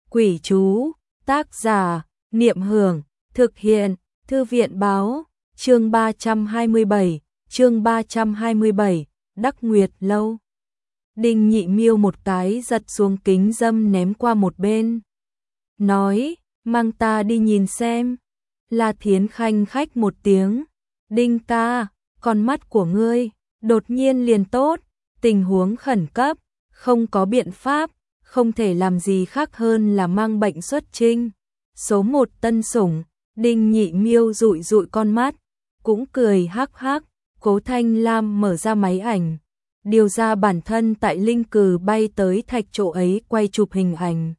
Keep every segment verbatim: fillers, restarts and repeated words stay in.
Quỷ chú, tác giả, Niệm Hưởng, thực hiện, Thư viện báo, chương ba trăm hai mươi bảy, chương ba trăm hai mươi bảy, Đắc Nguyệt Lâu. Đinh Nhị Miêu một cái giật xuống kính dâm ném qua một bên. Nói, mang ta đi nhìn xem. La Thiến khanh khách một tiếng. Đinh ca, con mắt của ngươi, đột nhiên liền tốt, tình huống khẩn cấp, không có biện pháp, không thể làm gì khác hơn là mang bệnh xuất trinh. Số một tân sủng, Đinh Nhị Miêu dụi dụi con mắt, cũng cười hắc hắc. Cố Thanh Lam mở ra máy ảnh, điều ra bản thân tại linh cừ bay tới thạch chỗ ấy quay chụp hình ảnh.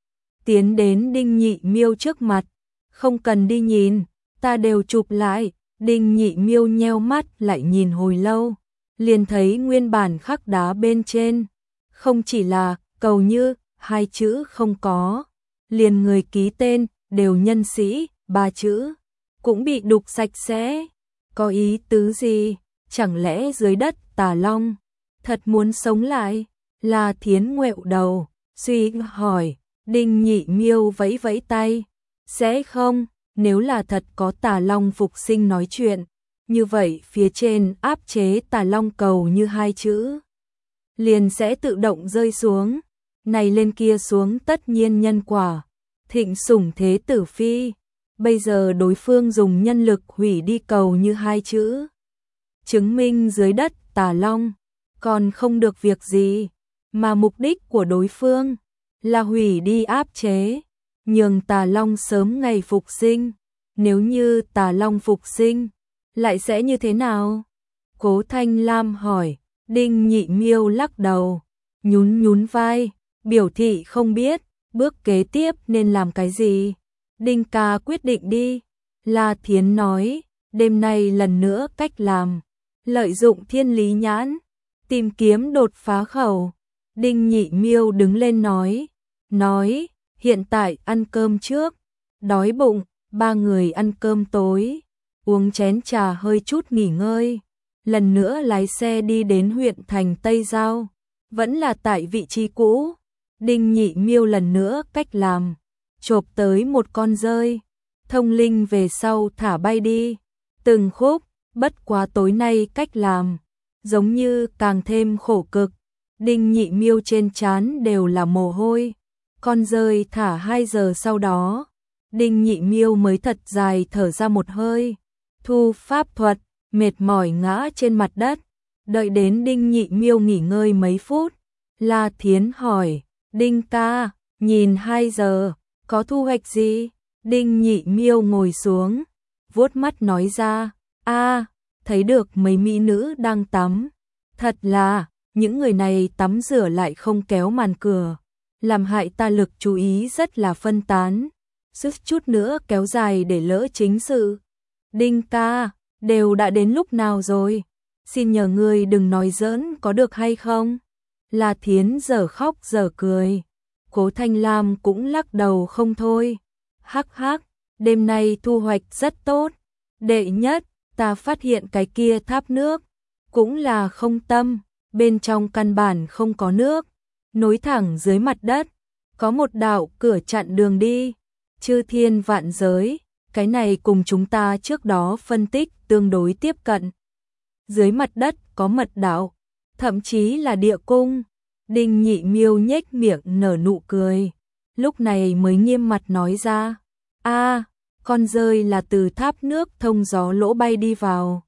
Tiến đến Đinh Nhị Miêu trước mặt, không cần đi nhìn, ta đều chụp lại. Đinh Nhị Miêu nheo mắt lại nhìn hồi lâu, liền thấy nguyên bản khắc đá bên trên, không chỉ là cầu như hai chữ không có, liền người ký tên đều nhân sĩ ba chữ cũng bị đục sạch sẽ. Có ý tứ gì? Chẳng lẽ dưới đất Tà Long thật muốn sống lại? La Thiến ngoẹo đầu, suy hỏi. Đinh Nhị Miêu vẫy vẫy tay, sẽ không, nếu là thật có Tà Long phục sinh nói chuyện, như vậy phía trên áp chế Tà Long cầu như hai chữ, liền sẽ tự động rơi xuống, này lên kia xuống tất nhiên nhân quả, thịnh sủng thế tử phi. Bây giờ đối phương dùng nhân lực hủy đi cầu như hai chữ, chứng minh dưới đất Tà Long còn không được việc gì, mà mục đích của đối phương là hủy đi áp chế, nhường Tà Long sớm ngày phục sinh. Nếu như Tà Long phục sinh, lại sẽ như thế nào? Cố Thanh Lam hỏi. Đinh Nhị Miêu lắc đầu, nhún nhún vai, biểu thị không biết, bước kế tiếp nên làm cái gì. Đinh ca quyết định đi. La Thiến nói, đêm nay lần nữa cách làm, lợi dụng thiên lý nhãn, tìm kiếm đột phá khẩu. Đinh Nhị Miêu đứng lên nói, nói, hiện tại ăn cơm trước, đói bụng, ba người ăn cơm tối, uống chén trà hơi chút nghỉ ngơi, lần nữa lái xe đi đến huyện thành Tây Giao, vẫn là tại vị trí cũ. Đinh Nhị Miêu lần nữa cách làm, chộp tới một con dơi, thông linh về sau thả bay đi, từng khúc, bất quá tối nay cách làm, giống như càng thêm khổ cực. Đinh Nhị Miêu trên trán đều là mồ hôi. Con dơi thả hai giờ sau đó, Đinh Nhị Miêu mới thật dài thở ra một hơi, thu pháp thuật, mệt mỏi ngã trên mặt đất. Đợi đến Đinh Nhị Miêu nghỉ ngơi mấy phút, La Thiến hỏi, Đinh ca, nhìn hai giờ, có thu hoạch gì? Đinh Nhị Miêu ngồi xuống, vuốt mắt nói ra, a, thấy được mấy mỹ nữ đang tắm. Thật là, những người này tắm rửa lại không kéo màn cửa, làm hại ta lực chú ý rất là phân tán, sức chút nữa kéo dài để lỡ chính sự. Đinh ca, đều đã đến lúc nào rồi? Xin nhờ ngươi đừng nói giỡn có được hay không? La Thiến giờ khóc giờ cười. Cố Thanh Lam cũng lắc đầu không thôi. Hắc hắc, đêm nay thu hoạch rất tốt. Đệ nhất, ta phát hiện cái kia tháp nước, cũng là không tâm, bên trong căn bản không có nước, nối thẳng dưới mặt đất, có một đạo cửa chặn đường đi. Chư thiên vạn giới, cái này cùng chúng ta trước đó phân tích tương đối tiếp cận. Dưới mặt đất có mật đạo, thậm chí là địa cung. Đinh Nhị Miêu nhếch miệng nở nụ cười, lúc này mới nghiêm mặt nói ra, a, con dơi là từ tháp nước thông gió lỗ bay đi vào.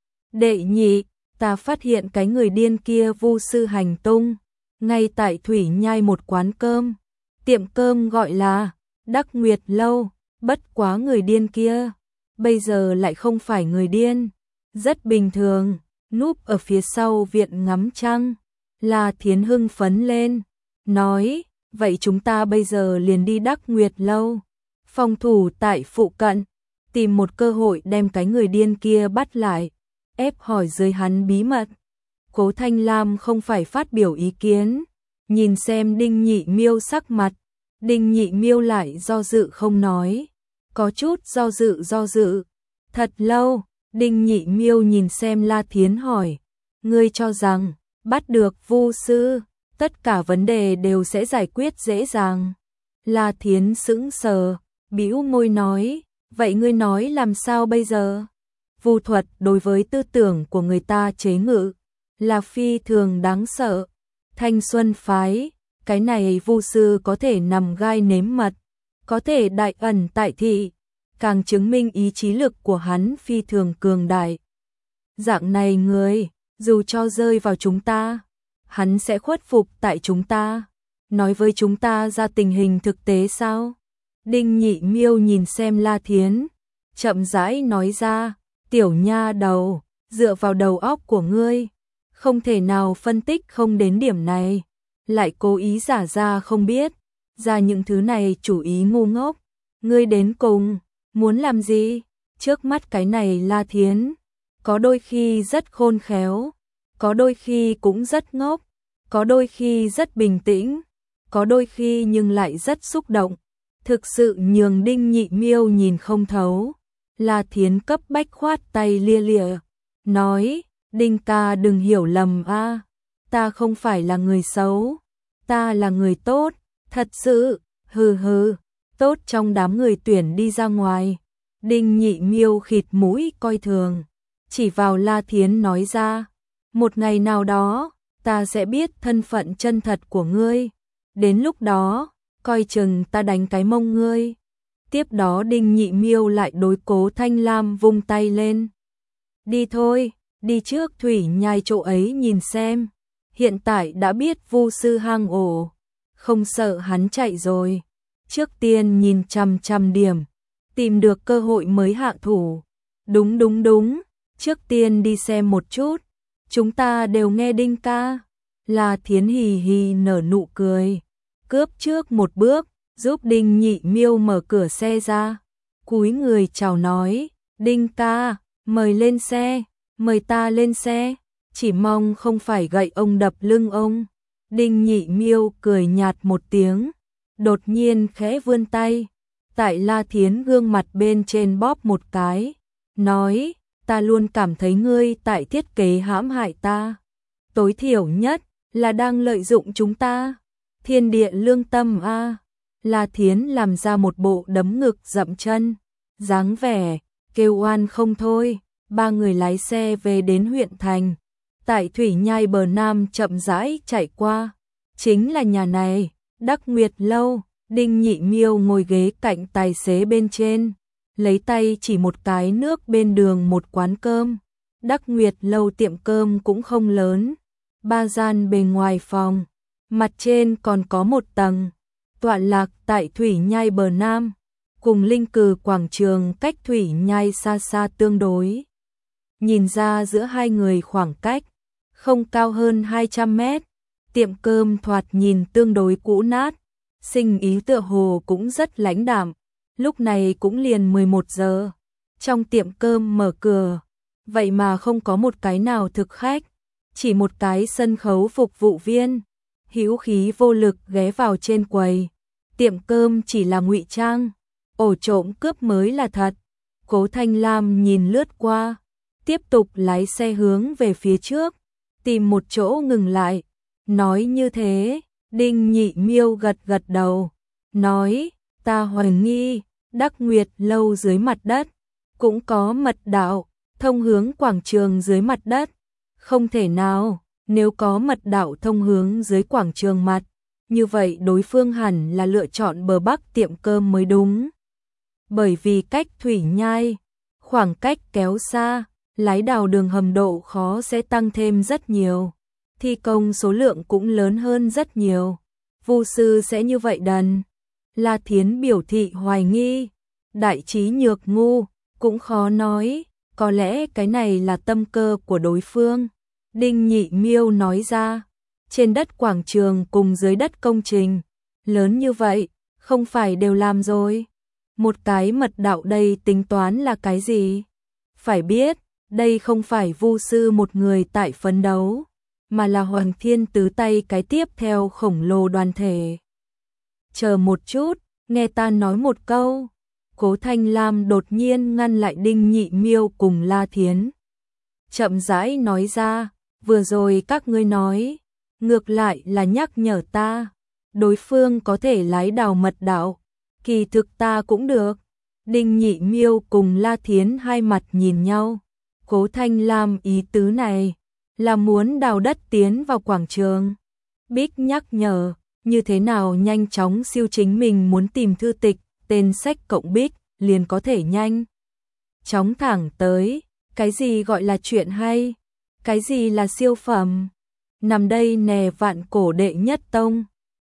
Đệ nhị, ta phát hiện cái người điên kia vu sư hành tung, ngay tại Thủy Nhai một quán cơm, tiệm cơm gọi là Đắc Nguyệt Lâu. Bất quá người điên kia bây giờ lại không phải người điên, rất bình thường, núp ở phía sau viện ngắm trăng. La Thiến hưng phấn lên, nói, vậy chúng ta bây giờ liền đi Đắc Nguyệt Lâu, phòng thủ tại phụ cận, tìm một cơ hội đem cái người điên kia bắt lại, ép hỏi dưới hắn bí mật. Cố Thanh Lam không phải phát biểu ý kiến, nhìn xem Đinh Nhị Miêu sắc mặt. Đinh Nhị Miêu lại do dự không nói, có chút do dự do dự. Thật lâu, Đinh Nhị Miêu nhìn xem La Thiến hỏi, ngươi cho rằng bắt được vu sư, tất cả vấn đề đều sẽ giải quyết dễ dàng. La Thiến sững sờ, bĩu môi nói, vậy ngươi nói làm sao bây giờ? Vu thuật đối với tư tưởng của người ta chế ngự là phi thường đáng sợ. Thanh Xuân phái, cái này vu sư có thể nằm gai nếm mật, có thể đại ẩn tại thị, càng chứng minh ý chí lực của hắn phi thường cường đại. Dạng này người, dù cho rơi vào chúng ta, hắn sẽ khuất phục tại chúng ta. Nói với chúng ta ra tình hình thực tế sao? Đinh Nhị Miêu nhìn xem La Thiến, chậm rãi nói ra, tiểu nha đầu, dựa vào đầu óc của ngươi, không thể nào phân tích không đến điểm này, lại cố ý giả ra không biết, ra những thứ này chủ ý ngu ngốc. Ngươi đến cùng, muốn làm gì? Trước mắt cái này La Thiến, có đôi khi rất khôn khéo, có đôi khi cũng rất ngốc, có đôi khi rất bình tĩnh, có đôi khi nhưng lại rất xúc động. Thực sự nhường Đinh Nhị Miêu nhìn không thấu. La Thiến cấp bách khoát tay lia lịa, nói, Đinh ca đừng hiểu lầm a, ta không phải là người xấu, ta là người tốt, thật sự, hừ hừ, tốt trong đám người tuyển đi ra ngoài. Đinh Nhị Miêu khịt mũi coi thường, chỉ vào La Thiến nói ra, một ngày nào đó, ta sẽ biết thân phận chân thật của ngươi, đến lúc đó, coi chừng ta đánh cái mông ngươi. Tiếp đó Đinh Nhị Miêu lại đối Cố Thanh Lam vung tay lên. Đi thôi, đi trước thủy nhai chỗ ấy nhìn xem. Hiện tại đã biết vu sư hang ổ, không sợ hắn chạy rồi. Trước tiên nhìn chằm chằm điểm, tìm được cơ hội mới hạ thủ. Đúng đúng đúng, trước tiên đi xem một chút. Chúng ta đều nghe Đinh ca. La Thiến hì hì nở nụ cười, cướp trước một bước, giúp Đinh Nhị Miêu mở cửa xe ra, cúi người chào nói, Đinh ca, mời lên xe, mời ta lên xe, chỉ mong không phải gậy ông đập lưng ông. Đinh Nhị Miêu cười nhạt một tiếng, đột nhiên khẽ vươn tay, tại La Thiến gương mặt bên trên bóp một cái, nói, ta luôn cảm thấy ngươi tại thiết kế hãm hại ta, tối thiểu nhất là đang lợi dụng chúng ta. Thiên địa lương tâm a. La Thiến làm ra một bộ đấm ngực dậm chân, dáng vẻ kêu oan không thôi. Ba người lái xe về đến huyện thành, tại thủy nhai bờ nam chậm rãi chạy qua, chính là nhà này, Đắc Nguyệt lâu. Đinh Nhị Miêu ngồi ghế cạnh tài xế bên trên, lấy tay chỉ một cái nước bên đường một quán cơm. Đắc Nguyệt lâu tiệm cơm cũng không lớn, ba gian bề ngoài phòng, mặt trên còn có một tầng, tọa lạc tại thủy nhai bờ nam, cùng Linh Cừ quảng trường cách thủy nhai xa xa tương đối. Nhìn ra giữa hai người khoảng cách không cao hơn hai trăm mét, tiệm cơm thoạt nhìn tương đối cũ nát, sinh ý tựa hồ cũng rất lãnh đạm. Lúc này cũng liền mười một giờ, trong tiệm cơm mở cửa, vậy mà không có một cái nào thực khách, chỉ một cái sân khấu phục vụ viên, hữu khí vô lực ghé vào trên quầy. Tiệm cơm chỉ là ngụy trang, ổ trộm cướp mới là thật. Cố Thanh Lam nhìn lướt qua, tiếp tục lái xe hướng về phía trước, tìm một chỗ ngừng lại, nói như thế. Đinh Nhị Miêu gật gật đầu, nói, ta hoài nghi, Đắc Nguyệt lâu dưới mặt đất, cũng có mật đạo, thông hướng quảng trường dưới mặt đất. Không thể nào, nếu có mật đạo thông hướng dưới quảng trường mặt, như vậy đối phương hẳn là lựa chọn bờ bắc tiệm cơm mới đúng. Bởi vì cách thủy nhai, khoảng cách kéo xa, lái đào đường hầm độ khó sẽ tăng thêm rất nhiều. Thi công số lượng cũng lớn hơn rất nhiều. Vu sư sẽ như vậy đần. La Thiến biểu thị hoài nghi. Đại trí nhược ngu, cũng khó nói, có lẽ cái này là tâm cơ của đối phương. Đinh Nhị Miêu nói ra, trên đất quảng trường cùng dưới đất công trình, lớn như vậy, không phải đều làm rồi. Một cái mật đạo đây tính toán là cái gì? Phải biết, đây không phải vu sư một người tại phấn đấu, mà là Hoàng Thiên Tứ Tay cái tiếp theo khổng lồ đoàn thể. Chờ một chút, nghe ta nói một câu. Cố Thanh Lam đột nhiên ngăn lại Đinh Nhị Miêu cùng La Thiến. Chậm rãi nói ra, vừa rồi các ngươi nói, ngược lại là nhắc nhở ta. đối phương có thể lái đào mật đạo, kỳ thực ta cũng được. Đinh Nhị Miêu cùng La Thiến hai mặt nhìn nhau. Cố Thanh Lam ý tứ này là muốn đào đất tiến vào quảng trường. Bích nhắc nhở, như thế nào nhanh chóng siêu chính mình muốn tìm thư tịch, tên sách cộng Bích liền có thể nhanh chóng thẳng tới. Cái gì gọi là chuyện hay? Cái gì là siêu phẩm? Nằm đây nè vạn cổ đệ nhất tông.